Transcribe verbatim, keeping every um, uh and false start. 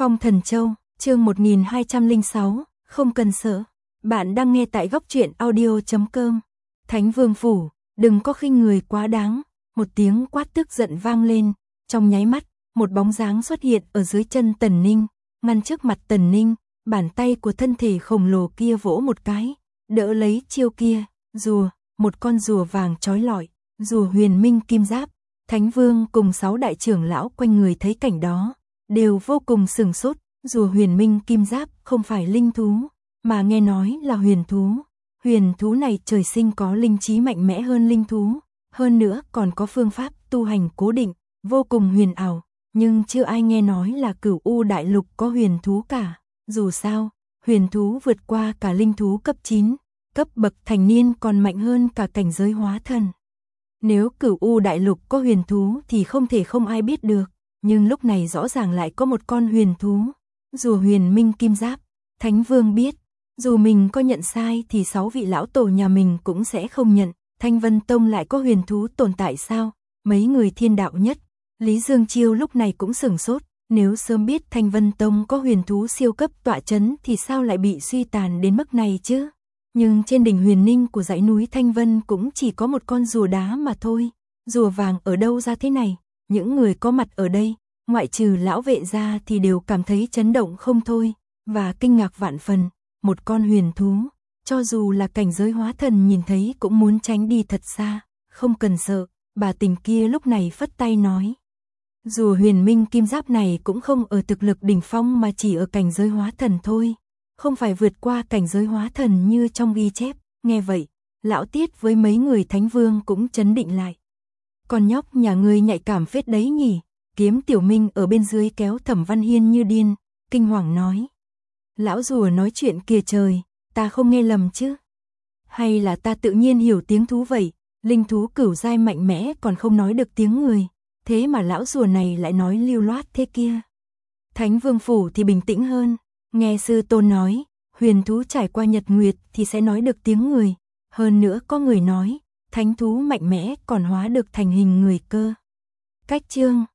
Phong Thần Châu, chương một nghìn hai trăm lẻ sáu, không cần sợ. Bạn đang nghe tại góc truyện audio chấm com. Thánh Vương Phủ, đừng có khinh người quá đáng. Một tiếng quát tức giận vang lên. Trong nháy mắt, một bóng dáng xuất hiện ở dưới chân Tần Ninh, ngăn trước mặt Tần Ninh. Bàn tay của thân thể khổng lồ kia vỗ một cái, đỡ lấy chiêu kia. Rùa, một con rùa vàng trói lọi, rùa huyền minh kim giáp. Thánh Vương cùng sáu đại trưởng lão quanh người thấy cảnh đó, đều vô cùng sửng sốt. Rùa huyền minh kim giáp không phải linh thú, mà nghe nói là huyền thú. Huyền thú này trời sinh có linh trí mạnh mẽ hơn linh thú, hơn nữa còn có phương pháp tu hành cố định, vô cùng huyền ảo. Nhưng chưa ai nghe nói là Cửu U Đại Lục có huyền thú cả. Dù sao, huyền thú vượt qua cả linh thú cấp chín, cấp bậc thành niên còn mạnh hơn cả cảnh giới hóa thần. Nếu Cửu U Đại Lục có huyền thú thì không thể không ai biết được, nhưng lúc này rõ ràng lại có một con huyền thú, rùa huyền minh kim giáp. Thánh Vương biết, dù mình có nhận sai thì sáu vị lão tổ nhà mình cũng sẽ không nhận. Thanh Vân Tông lại có huyền thú tồn tại sao? Mấy người thiên đạo nhất, Lý Dương Chiêu lúc này cũng sửng sốt. Nếu sớm biết Thanh Vân Tông có huyền thú siêu cấp tọa chấn thì sao lại bị suy tàn đến mức này chứ? Nhưng trên đỉnh huyền ninh của dãy núi Thanh Vân cũng chỉ có một con rùa đá mà thôi. Rùa vàng ở đâu ra thế này? Những người có mặt ở đây, ngoại trừ lão vệ ra thì đều cảm thấy chấn động không thôi, và kinh ngạc vạn phần. Một con huyền thú, cho dù là cảnh giới hóa thần nhìn thấy cũng muốn tránh đi thật xa. Không cần sợ, bà tình kia lúc này phất tay nói. Rùa huyền minh kim giáp này cũng không ở thực lực đỉnh phong mà chỉ ở cảnh giới hóa thần thôi, không phải vượt qua cảnh giới hóa thần như trong ghi chép. Nghe vậy, lão Tiết với mấy người Thánh Vương cũng chấn định lại. Con nhóc nhà ngươi nhạy cảm phết đấy nhỉ? Kiếm Tiểu Minh ở bên dưới kéo Thẩm Văn Hiên như điên, kinh hoàng nói. Lão rùa nói chuyện kìa trời, ta không nghe lầm chứ? Hay là ta tự nhiên hiểu tiếng thú vậy? Linh thú cửu giai mạnh mẽ còn không nói được tiếng người, thế mà lão rùa này lại nói lưu loát thế kia. Thánh Vương Phủ thì bình tĩnh hơn, nghe sư tôn nói, huyền thú trải qua nhật nguyệt thì sẽ nói được tiếng người. Hơn nữa có người nói, thánh thú mạnh mẽ còn hóa được thành hình người cơ. Cách chương